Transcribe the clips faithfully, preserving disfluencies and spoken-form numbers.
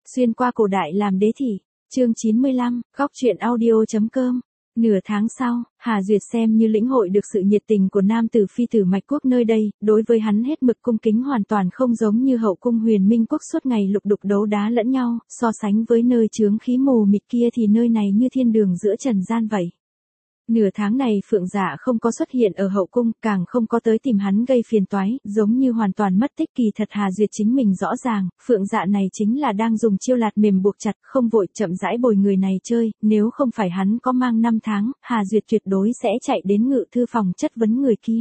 Xuyên qua cổ đại làm đế thị, chương chín mươi lăm, góc truyện audio.com. Nửa tháng sau, Hà Duyệt xem như lĩnh hội được sự nhiệt tình của nam tử phi tử Mạch Quốc nơi đây, đối với hắn hết mực cung kính hoàn toàn không giống như hậu cung Huyền Minh Quốc suốt ngày lục đục đấu đá lẫn nhau, so sánh với nơi chướng khí mù mịt kia thì nơi này như thiên đường giữa trần gian vậy. Nửa tháng này Phượng Dạ không có xuất hiện ở hậu cung, càng không có tới tìm hắn gây phiền toái, giống như hoàn toàn mất tích. Kỳ thật Hà Duyệt chính mình rõ ràng, Phượng Dạ này chính là đang dùng chiêu lạt mềm buộc chặt, không vội chậm rãi bồi người này chơi, nếu không phải hắn có mang năm tháng, Hà Duyệt tuyệt đối sẽ chạy đến ngự thư phòng chất vấn người kia.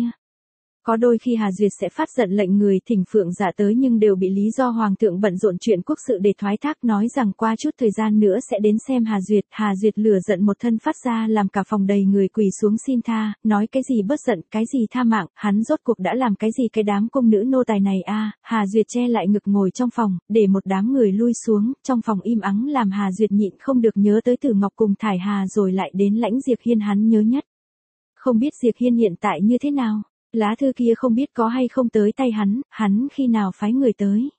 Có đôi khi Hà Duyệt sẽ phát giận lệnh người thỉnh Phượng Dạ tới nhưng đều bị lý do hoàng thượng bận rộn chuyện quốc sự để thoái thác, nói rằng qua chút thời gian nữa sẽ đến xem Hà Duyệt. Hà Duyệt lửa giận một thân phát ra làm cả phòng đầy người quỳ xuống xin tha, nói cái gì bớt giận, cái gì tha mạng, hắn rốt cuộc đã làm cái gì cái đám cung nữ nô tài này a? Hà Duyệt che lại ngực ngồi trong phòng, để một đám người lui xuống, trong phòng im ắng làm Hà Duyệt nhịn không được nhớ tới Tử Ngọc cùng Thải Hà rồi lại đến Lãnh Diệp Hiên hắn nhớ nhất. Không biết Diệp Hiên hiện tại như thế nào? Lá thư kia không biết có hay không tới tay hắn, hắn khi nào phái người tới.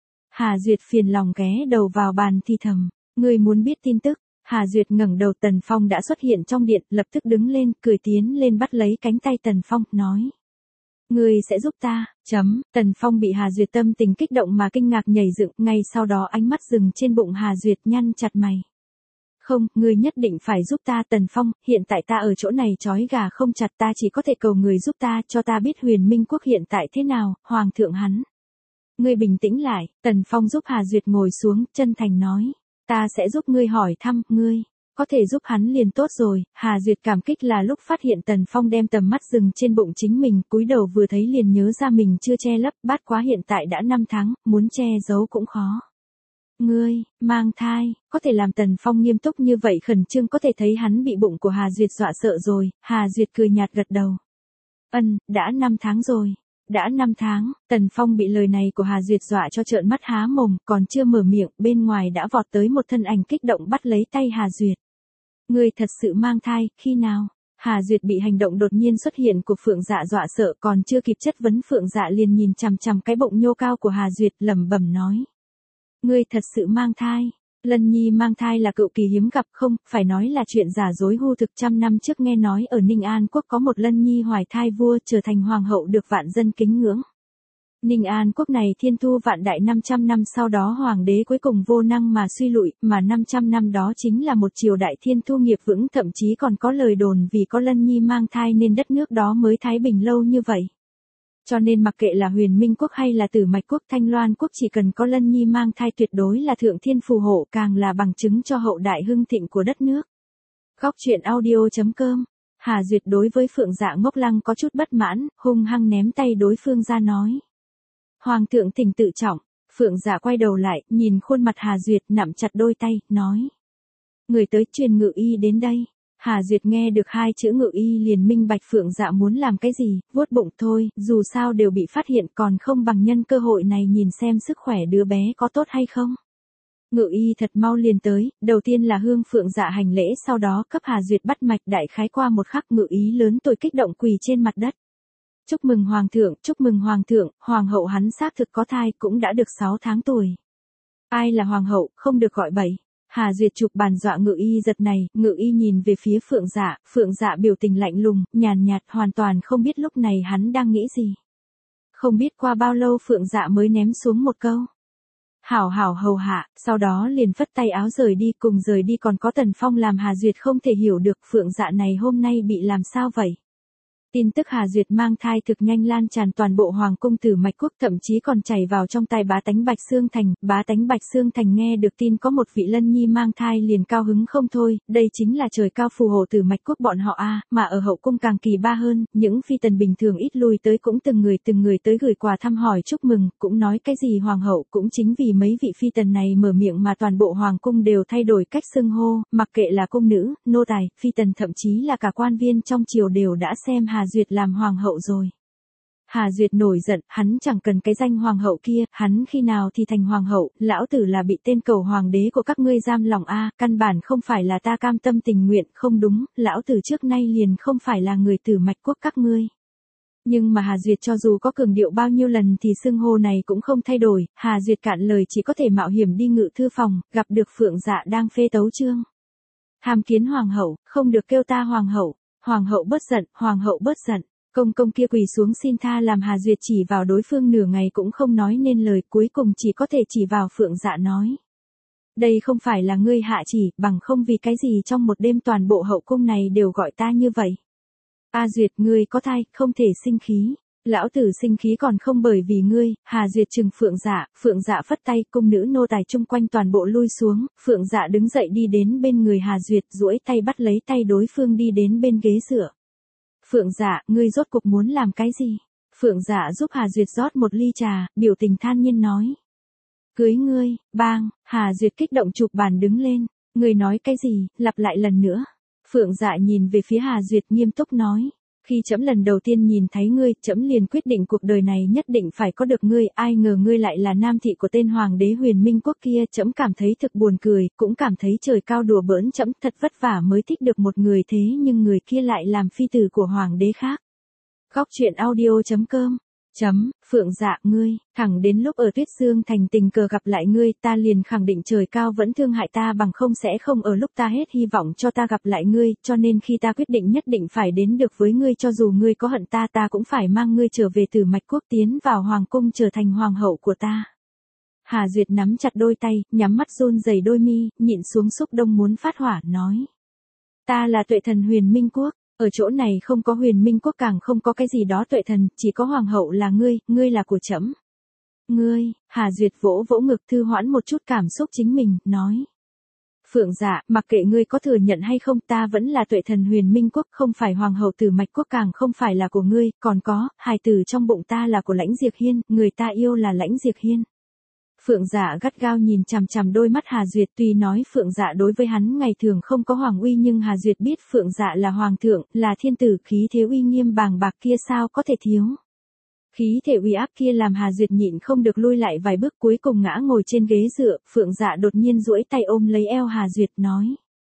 Hà Duyệt phiền lòng ghé đầu vào bàn thì thầm, người muốn biết tin tức. Hà Duyệt ngẩng đầu, Tần Phong đã xuất hiện trong điện, lập tức đứng lên, cười tiến lên bắt lấy cánh tay Tần Phong, nói. Người sẽ giúp ta, chấm, Tần Phong bị Hà Duyệt tâm tình kích động mà kinh ngạc nhảy dựng, ngay sau đó ánh mắt dừng trên bụng Hà Duyệt nhăn chặt mày. Không, ngươi nhất định phải giúp ta Tần Phong, hiện tại ta ở chỗ này trói gà không chặt, ta chỉ có thể cầu người giúp ta, cho ta biết Huyền Minh Quốc hiện tại thế nào, hoàng thượng hắn. Ngươi bình tĩnh lại, Tần Phong giúp Hà Duyệt ngồi xuống, chân thành nói, ta sẽ giúp ngươi hỏi thăm, ngươi, có thể giúp hắn liền tốt rồi. Hà Duyệt cảm kích là lúc phát hiện Tần Phong đem tầm mắt dừng trên bụng chính mình, cúi đầu vừa thấy liền nhớ ra mình chưa che lấp, bát quá hiện tại đã năm tháng, muốn che giấu cũng khó. Ngươi, mang thai, có thể làm Tần Phong nghiêm túc như vậy khẩn trương, có thể thấy hắn bị bụng của Hà Duyệt dọa sợ rồi. Hà Duyệt cười nhạt gật đầu. Ân, đã năm tháng rồi. Đã năm tháng, Tần Phong bị lời này của Hà Duyệt dọa cho trợn mắt há mồm, còn chưa mở miệng, bên ngoài đã vọt tới một thân ảnh kích động bắt lấy tay Hà Duyệt. Ngươi thật sự mang thai, khi nào? Hà Duyệt bị hành động đột nhiên xuất hiện của Phượng Dạ dọa sợ, còn chưa kịp chất vấn Phượng Dạ liền nhìn chằm chằm cái bụng nhô cao của Hà Duyệt, lẩm bẩm nói. Ngươi thật sự mang thai. Lân Nhi mang thai là cựu kỳ hiếm gặp, không, phải nói là chuyện giả dối hư thực. Trăm năm trước nghe nói ở Ninh An Quốc có một Lân Nhi hoài thai vua, trở thành hoàng hậu được vạn dân kính ngưỡng. Ninh An Quốc này thiên thu vạn đại, năm trăm năm sau đó hoàng đế cuối cùng vô năng mà suy lụi, mà năm trăm năm đó chính là một triều đại thiên thu nghiệp vững, thậm chí còn có lời đồn vì có Lân Nhi mang thai nên đất nước đó mới thái bình lâu như vậy. Cho nên mặc kệ là Huyền Minh Quốc hay là Tử Mạch Quốc, Thanh Loan Quốc, chỉ cần có Lân Nhi mang thai tuyệt đối là thượng thiên phù hộ, càng là bằng chứng cho hậu đại hưng thịnh của đất nước. Góc truyện audio.com. Hà Duyệt đối với Phượng Dạ ngốc lăng có chút bất mãn, hung hăng ném tay đối phương ra nói. Hoàng thượng thỉnh tự trọng. Phượng Dạ quay đầu lại, nhìn khuôn mặt Hà Duyệt, nắm chặt đôi tay, nói. Người tới truyền ngự y đến đây. Hà Duyệt nghe được hai chữ ngự y liền minh bạch Phượng Dạ muốn làm cái gì, vuốt bụng thôi, dù sao đều bị phát hiện, còn không bằng nhân cơ hội này nhìn xem sức khỏe đứa bé có tốt hay không. Ngự y thật mau liền tới, đầu tiên là hương Phượng Dạ hành lễ, sau đó cấp Hà Duyệt bắt mạch, đại khái qua một khắc ngự y lớn tuổi kích động quỳ trên mặt đất. Chúc mừng Hoàng thượng, chúc mừng Hoàng thượng, Hoàng hậu hắn xác thực có thai, cũng đã được sáu tháng tuổi. Ai là Hoàng hậu, không được gọi bậy. Hà Duyệt chụp bàn dọa ngự y giật này, ngự y nhìn về phía Phượng Dạ, Phượng Dạ biểu tình lạnh lùng, nhàn nhạt, hoàn toàn không biết lúc này hắn đang nghĩ gì. Không biết qua bao lâu Phượng Dạ mới ném xuống một câu. Hảo hảo hầu hạ, sau đó liền phất tay áo rời đi, cùng rời đi còn có Tần Phong làm Hà Duyệt không thể hiểu được Phượng Dạ này hôm nay bị làm sao vậy. Tin tức Hà Duyệt mang thai thực nhanh lan tràn toàn bộ hoàng cung Tử Mạch Quốc, thậm chí còn chảy vào trong tai bá tánh Bạch Xương Thành. Bá tánh Bạch Xương Thành nghe được tin có một vị Lân Nhi mang thai liền cao hứng không thôi, đây chính là trời cao phù hộ Tử Mạch Quốc bọn họ a, mà ở hậu cung càng kỳ ba hơn, những phi tần bình thường ít lui tới cũng từng người từng người tới gửi quà thăm hỏi chúc mừng, cũng nói cái gì hoàng hậu, cũng chính vì mấy vị phi tần này mở miệng mà toàn bộ hoàng cung đều thay đổi cách xưng hô, mặc kệ là cung nữ, nô tài, phi tần, thậm chí là cả quan viên trong triều đều đã xem Hà Duyệt làm hoàng hậu rồi. Hà Duyệt nổi giận, hắn chẳng cần cái danh hoàng hậu kia, hắn khi nào thì thành hoàng hậu, lão tử là bị tên cầu hoàng đế của các ngươi giam lòng a, căn bản không phải là ta cam tâm tình nguyện, không đúng, lão tử trước nay liền không phải là người Tử Mạch Quốc các ngươi. Nhưng mà Hà Duyệt cho dù có cường điệu bao nhiêu lần thì xưng hô này cũng không thay đổi, Hà Duyệt cạn lời chỉ có thể mạo hiểm đi ngự thư phòng, gặp được Phượng Dạ đang phê tấu chương. Tham kiến hoàng hậu, không được kêu ta hoàng hậu, hoàng hậu bớt giận, hoàng hậu bớt giận. Công công kia quỳ xuống xin tha làm Hà Duyệt chỉ vào đối phương nửa ngày cũng không nói nên lời, cuối cùng chỉ có thể chỉ vào Phượng Dạ nói. Đây không phải là ngươi hạ chỉ, bằng không vì cái gì trong một đêm toàn bộ hậu cung này đều gọi ta như vậy. A Duyệt, ngươi có thai, không thể sinh khí. Lão tử sinh khí còn không bởi vì ngươi. Hà Duyệt trừng Phượng Dạ, Phượng Dạ phất tay, cung nữ nô tài chung quanh toàn bộ lui xuống, Phượng Dạ đứng dậy đi đến bên người Hà Duyệt, duỗi tay bắt lấy tay đối phương đi đến bên ghế dựa. Phượng Dạ, ngươi rốt cuộc muốn làm cái gì? Phượng Dạ giúp Hà Duyệt rót một ly trà, biểu tình than nhiên nói. Cưới ngươi, bang, Hà Duyệt kích động chụp bàn đứng lên, ngươi nói cái gì, lặp lại lần nữa. Phượng Dạ nhìn về phía Hà Duyệt nghiêm túc nói. Khi trẫm lần đầu tiên nhìn thấy ngươi, trẫm liền quyết định cuộc đời này nhất định phải có được ngươi, ai ngờ ngươi lại là nam thị của tên hoàng đế Huyền Minh Quốc kia, trẫm cảm thấy thực buồn cười, cũng cảm thấy trời cao đùa bỡn trẫm, thật vất vả mới thích được một người thế nhưng người kia lại làm phi tử của hoàng đế khác. Góc truyện audio chấm com Chấm, Phượng Dạ, ngươi, thẳng đến lúc ở Tuyết Dương Thành tình cờ gặp lại ngươi, ta liền khẳng định trời cao vẫn thương hại ta bằng không sẽ không ở lúc ta hết hy vọng cho ta gặp lại ngươi, cho nên khi ta quyết định nhất định phải đến được với ngươi cho dù ngươi có hận ta ta cũng phải mang ngươi trở về Tử Mạch Quốc tiến vào hoàng cung trở thành hoàng hậu của ta. Hà Duyệt nắm chặt đôi tay, nhắm mắt run rẩy đôi mi, nhịn xuống xúc động muốn phát hỏa, nói. Ta là Tuệ Thần Huyền Minh Quốc. Ở chỗ này không có Huyền Minh Quốc càng không có cái gì đó Tuệ Thần, chỉ có hoàng hậu là ngươi, ngươi là của trẫm. Ngươi, Hà Duyệt vỗ vỗ ngực thư hoãn một chút cảm xúc chính mình, nói. Phượng Dạ, mặc kệ ngươi có thừa nhận hay không ta vẫn là Tuệ Thần Huyền Minh Quốc, không phải hoàng hậu Tử Mạch Quốc càng không phải là của ngươi, còn có, hài tử trong bụng ta là của Lãnh Diệp Hiên, người ta yêu là Lãnh Diệp Hiên. Phượng Dạ gắt gao nhìn chằm chằm đôi mắt Hà Duyệt, tuy nói Phượng Dạ đối với hắn ngày thường không có hoàng uy nhưng Hà Duyệt biết Phượng Dạ là hoàng thượng, là thiên tử, khí thế uy nghiêm bàng bạc kia sao có thể thiếu. Khí thể uy áp kia làm Hà Duyệt nhịn không được lui lại vài bước, cuối cùng ngã ngồi trên ghế dựa, Phượng Dạ đột nhiên duỗi tay ôm lấy eo Hà Duyệt nói.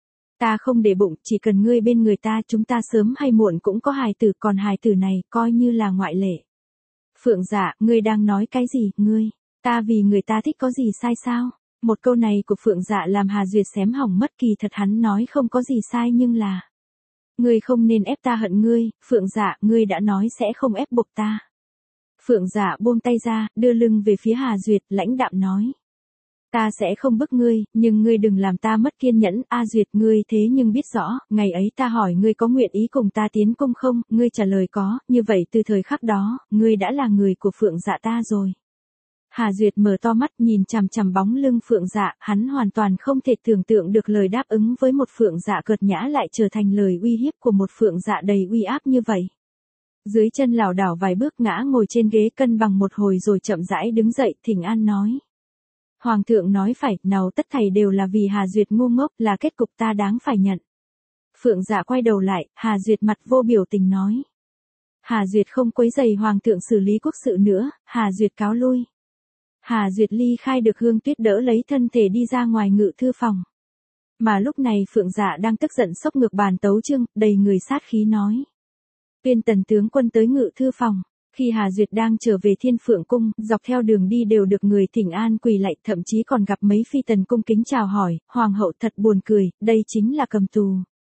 Ta không để bụng, chỉ cần ngươi bên người ta chúng ta sớm hay muộn cũng có hài tử, còn hài tử này coi như là ngoại lệ. Phượng Dạ, ngươi đang nói cái gì, ngươi? Ta vì người ta thích có gì sai sao? Một câu này của Phượng Dạ làm Hà Duyệt xém hỏng mất, kỳ thật hắn nói không có gì sai nhưng là. Ngươi không nên ép ta hận ngươi, Phượng Dạ, ngươi đã nói sẽ không ép buộc ta. Phượng Dạ buông tay ra, đưa lưng về phía Hà Duyệt, lãnh đạm nói. Ta sẽ không bức ngươi, nhưng ngươi đừng làm ta mất kiên nhẫn, A Duyệt, ngươi thế nhưng biết rõ, ngày ấy ta hỏi ngươi có nguyện ý cùng ta tiến cung không, ngươi trả lời có, như vậy từ thời khắc đó, ngươi đã là người của Phượng Dạ ta rồi. Hà Duyệt mở to mắt nhìn chằm chằm bóng lưng Phượng Dạ, hắn hoàn toàn không thể tưởng tượng được lời đáp ứng với một Phượng Dạ cợt nhã lại trở thành lời uy hiếp của một Phượng Dạ đầy uy áp như vậy. Dưới chân lảo đảo vài bước ngã ngồi trên ghế cân bằng một hồi rồi chậm rãi đứng dậy, thỉnh an nói. Hoàng thượng nói phải, nào tất thảy đều là vì Hà Duyệt ngu ngốc, là kết cục ta đáng phải nhận. Phượng Dạ quay đầu lại, Hà Duyệt mặt vô biểu tình nói. Hà Duyệt không quấy rầy hoàng thượng xử lý quốc sự nữa, Hà Duyệt cáo lui. Hà Duyệt ly khai được Hương Tuyết đỡ lấy thân thể đi ra ngoài ngự thư phòng. Mà lúc này Phượng Dạ đang tức giận xốc ngược bàn tấu chương, đầy người sát khí nói. Tuyên Tần tướng quân tới ngự thư phòng. Khi Hà Duyệt đang trở về Thiên Phượng cung, dọc theo đường đi đều được người thỉnh an quỳ lạy, thậm chí còn gặp mấy phi tần cung kính chào hỏi, hoàng hậu thật buồn cười, đây chính là cầm tù.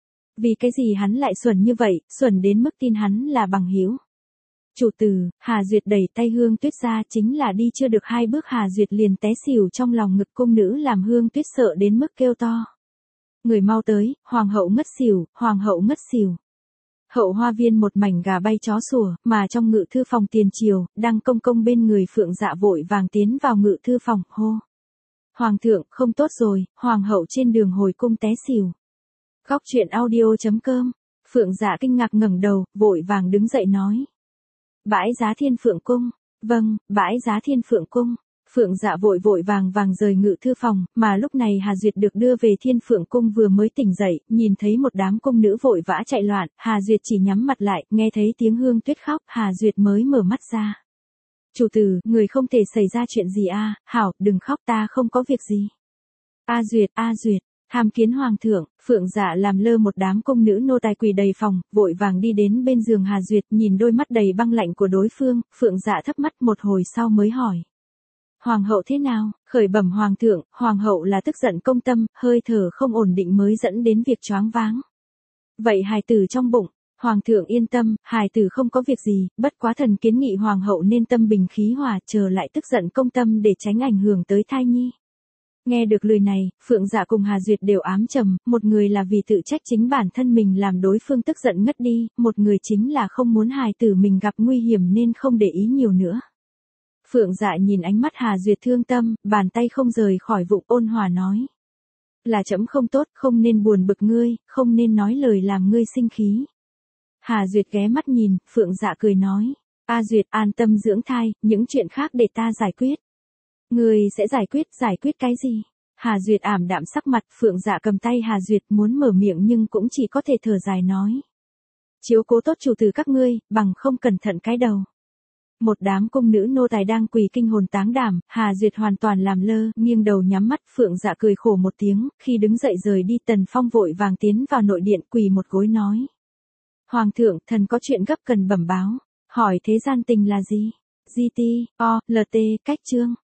Vì cái gì hắn lại xuẩn như vậy, xuẩn đến mức tin hắn là bằng hữu. Chủ tử, Hà Duyệt đẩy tay Hương Tuyết ra, chính là đi chưa được hai bước Hà Duyệt liền té xỉu trong lòng ngực cung nữ làm Hương Tuyết sợ đến mức kêu to. Người mau tới, hoàng hậu ngất xỉu, hoàng hậu ngất xỉu. Hậu hoa viên một mảnh gà bay chó sủa, mà trong ngự thư phòng tiền triều, đang công công bên người Phượng Dạ vội vàng tiến vào ngự thư phòng, hô. Hoàng thượng, không tốt rồi, hoàng hậu trên đường hồi cung té xỉu. Góc truyện audio chấm com Phượng Dạ kinh ngạc ngẩng đầu, vội vàng đứng dậy nói. Bãi giá Thiên Phượng cung. Vâng, bãi giá Thiên Phượng cung. Phượng Dạ vội vội vàng vàng rời ngự thư phòng, mà lúc này Hà Duyệt được đưa về Thiên Phượng cung vừa mới tỉnh dậy, nhìn thấy một đám cung nữ vội vã chạy loạn, Hà Duyệt chỉ nhắm mặt lại, nghe thấy tiếng Hương Tuyết khóc, Hà Duyệt mới mở mắt ra. Chủ tử, người không thể xảy ra chuyện gì a, hảo, đừng khóc ta không có việc gì. A Duyệt, A Duyệt, Tham kiến hoàng thượng, Phượng Dạ làm lơ một đám công nữ nô tài quỳ đầy phòng, vội vàng đi đến bên giường Hà Duyệt, nhìn đôi mắt đầy băng lạnh của đối phương, Phượng Dạ thấp mắt một hồi sau mới hỏi. Hoàng hậu thế nào? Khởi bẩm hoàng thượng, hoàng hậu là tức giận công tâm, hơi thở không ổn định mới dẫn đến việc choáng váng. Vậy hài tử trong bụng, hoàng thượng yên tâm, hài tử không có việc gì, bất quá thần kiến nghị hoàng hậu nên tâm bình khí hòa, chờ lại tức giận công tâm để tránh ảnh hưởng tới thai nhi. Nghe được lời này, Phượng Dạ cùng Hà Duyệt đều ám trầm, một người là vì tự trách chính bản thân mình làm đối phương tức giận ngất đi, một người chính là không muốn hài tử mình gặp nguy hiểm nên không để ý nhiều nữa. Phượng Dạ nhìn ánh mắt Hà Duyệt thương tâm, bàn tay không rời khỏi vụng, ôn hòa nói. Là trẫm không tốt, không nên buồn bực ngươi, không nên nói lời làm ngươi sinh khí. Hà Duyệt ghé mắt nhìn, Phượng Dạ cười nói. A Duyệt an tâm dưỡng thai, những chuyện khác để ta giải quyết. Ngươi sẽ giải quyết, giải quyết cái gì? Hà Duyệt ảm đạm sắc mặt, Phượng Dạ cầm tay Hà Duyệt muốn mở miệng nhưng cũng chỉ có thể thở dài nói. Chiếu cố tốt chủ tử các ngươi, bằng không cẩn thận cái đầu. Một đám cung nữ nô tài đang quỳ kinh hồn táng đảm, Hà Duyệt hoàn toàn làm lơ, nghiêng đầu nhắm mắt, Phượng Dạ cười khổ một tiếng, khi đứng dậy rời đi Tần Phong vội vàng tiến vào nội điện quỳ một gối nói. Hoàng thượng, thần có chuyện gấp cần bẩm báo, hỏi thế gian tình là gì? giê tê, o, lờ tê, cách chương.